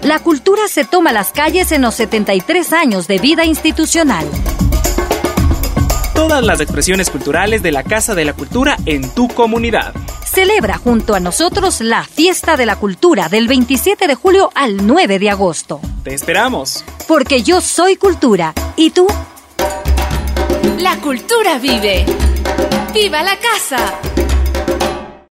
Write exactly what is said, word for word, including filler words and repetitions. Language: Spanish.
La cultura se toma las calles en los setenta y tres años de vida institucional. Todas las expresiones culturales de la Casa de la Cultura en tu comunidad. Celebra junto a nosotros la Fiesta de la Cultura del veintisiete de julio al nueve de agosto. ¡Te esperamos! Porque yo soy cultura. ¿Y tú? La cultura vive. ¡Viva la casa!